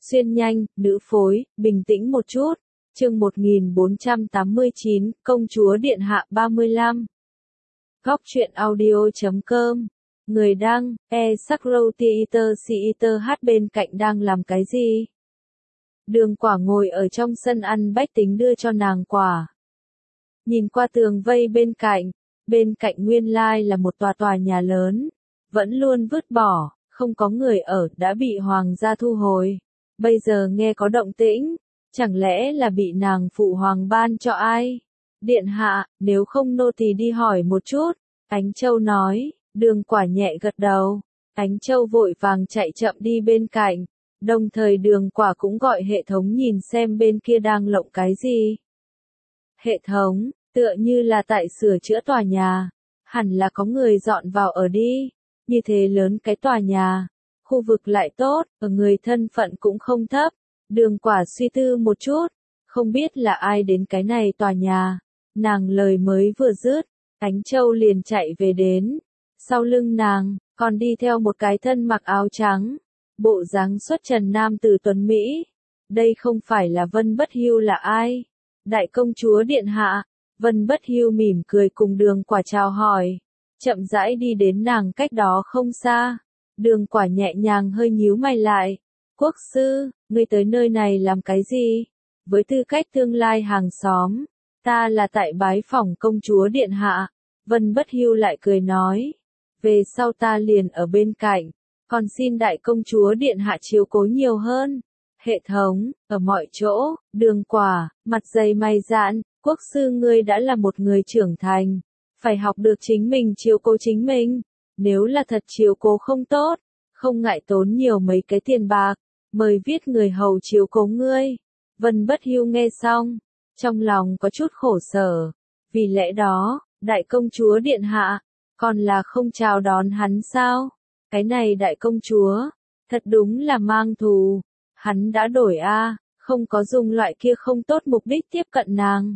Xuyên nhanh, nữ phối, bình tĩnh một chút. Chương 1489, Công chúa Điện Hạ 35. Góc truyện audio.com. Người đăng, Sakrow Theater hát bên cạnh đang làm cái gì? Đường Quả ngồi ở trong sân ăn bách tính đưa cho nàng quả. Nhìn qua tường vây bên cạnh nguyên lai là một tòa nhà lớn, vẫn luôn vứt bỏ, không có người ở, đã bị hoàng gia thu hồi. Bây giờ nghe có động tĩnh, chẳng lẽ là bị nàng phụ hoàng ban cho ai? Điện hạ, nếu không nô tỳ đi hỏi một chút, Ánh Châu nói. Đường Quả nhẹ gật đầu, Ánh Châu vội vàng chạy chậm đi bên cạnh, đồng thời Đường Quả cũng gọi hệ thống nhìn xem bên kia đang lộng cái gì. Hệ thống, tựa như là tại sửa chữa tòa nhà, hẳn là có người dọn vào ở đi, như thế lớn cái tòa nhà, khu vực lại tốt, ở người thân phận cũng không thấp. Đường Quả suy tư một chút, không biết là ai đến cái này tòa nhà, nàng lời mới vừa dứt, Ánh Châu liền chạy về đến. Sau lưng nàng, còn đi theo một cái thân mặc áo trắng, bộ dáng xuất trần nam tử tuấn Mỹ. Đây không phải là Vân Bất Hưu là ai? Đại công chúa Điện Hạ. Vân Bất Hưu mỉm cười cùng Đường Quả chào hỏi, chậm rãi đi đến nàng cách đó không xa. Đường Quả nhẹ nhàng hơi nhíu mày lại. Quốc sư, ngươi tới nơi này làm cái gì? Với tư cách tương lai hàng xóm, ta là tại bái phỏng công chúa Điện Hạ. Vân Bất Hưu lại cười nói. Về sau ta liền ở bên cạnh, còn xin đại công chúa Điện Hạ chiếu cố nhiều hơn. Hệ thống, ở mọi chỗ, Đường Quả, mặt dày mày dạn, quốc sư ngươi đã là một người trưởng thành, phải học được chính mình chiếu cố chính mình. Nếu là thật chiếu cố không tốt, không ngại tốn nhiều mấy cái tiền bạc, mời viết người hầu chiếu cố ngươi. Vân Bất Hưu nghe xong, trong lòng có chút khổ sở, vì lẽ đó, đại công chúa Điện Hạ, còn là không chào đón hắn sao? Cái này đại công chúa, thật đúng là mang thù. Hắn đã đổi không có dùng loại kia không tốt mục đích tiếp cận nàng.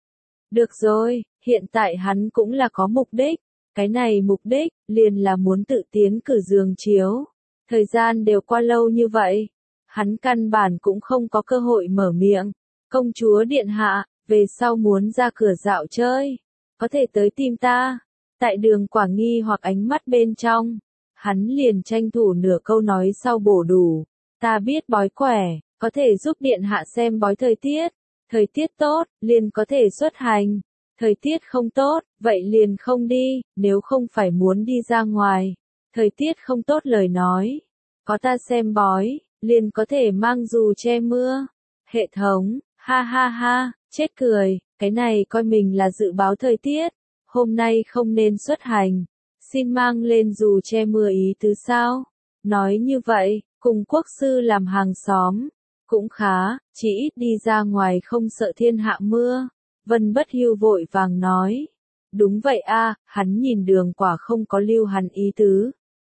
Được rồi, hiện tại hắn cũng là có mục đích. Cái này mục đích, liền là muốn tự tiến cử giường chiếu. Thời gian đều qua lâu như vậy, hắn căn bản cũng không có cơ hội mở miệng. Công chúa Điện Hạ, về sau muốn ra cửa dạo chơi, có thể tới tìm ta. Tại Đường Quả nghi hoặc ánh mắt bên trong, hắn liền tranh thủ nửa câu nói sau bổ đủ. Ta biết bói quẻ, có thể giúp Điện Hạ xem bói thời tiết. Thời tiết tốt, liền có thể xuất hành. Thời tiết không tốt, vậy liền không đi, nếu không phải muốn đi ra ngoài. Thời tiết không tốt lời nói. Có ta xem bói, liền có thể mang dù che mưa. Hệ thống, ha ha ha, chết cười, cái này coi mình là dự báo thời tiết. Hôm nay không nên xuất hành, xin mang lên dù che mưa ý tứ sao? Nói như vậy, cùng quốc sư làm hàng xóm, cũng khá, chỉ ít đi ra ngoài không sợ thiên hạ mưa. Vân Bất Hưu vội vàng nói. Đúng vậy hắn nhìn Đường Quả không có lưu hắn ý tứ.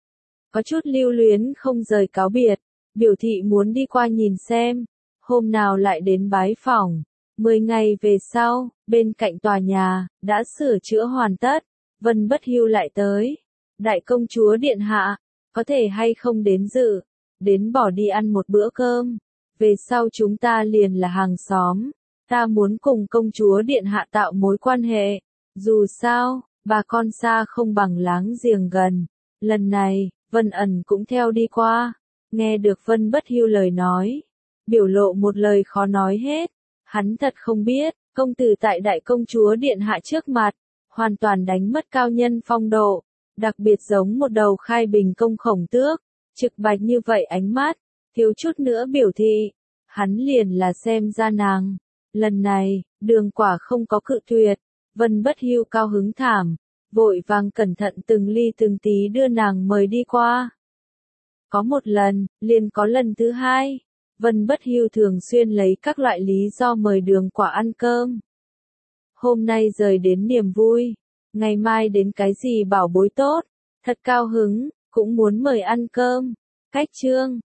Có chút lưu luyến không rời cáo biệt, biểu thị muốn đi qua nhìn xem, hôm nào lại đến bái phỏng. 10 ngày về sau, bên cạnh tòa nhà, đã sửa chữa hoàn tất, Vân Bất Hưu lại tới. Đại công chúa Điện Hạ, có thể hay không đến dự, đến bỏ đi ăn một bữa cơm. Về sau chúng ta liền là hàng xóm, ta muốn cùng công chúa Điện Hạ tạo mối quan hệ. Dù sao, bà con xa không bằng láng giềng gần. Lần này, Vân Ẩn cũng theo đi qua. Nghe được Vân Bất Hưu lời nói, biểu lộ một lời khó nói hết. Hắn thật không biết, công tử tại đại công chúa Điện Hạ trước mặt, hoàn toàn đánh mất cao nhân phong độ, đặc biệt giống một đầu khai bình công khổng tước, trực bạch như vậy ánh mắt, thiếu chút nữa biểu thị, hắn liền là xem ra nàng. Lần này, Đường Quả không có cự tuyệt, Vân Bất Hưu cao hứng thảm, vội vàng cẩn thận từng ly từng tí đưa nàng mời đi qua. Có một lần, liền có lần thứ hai. Vân Bất Hưu thường xuyên lấy các loại lý do mời Đường Quả ăn cơm. Hôm nay rời đến niềm vui, ngày mai đến cái gì bảo bối tốt, thật cao hứng, cũng muốn mời ăn cơm. Cách chương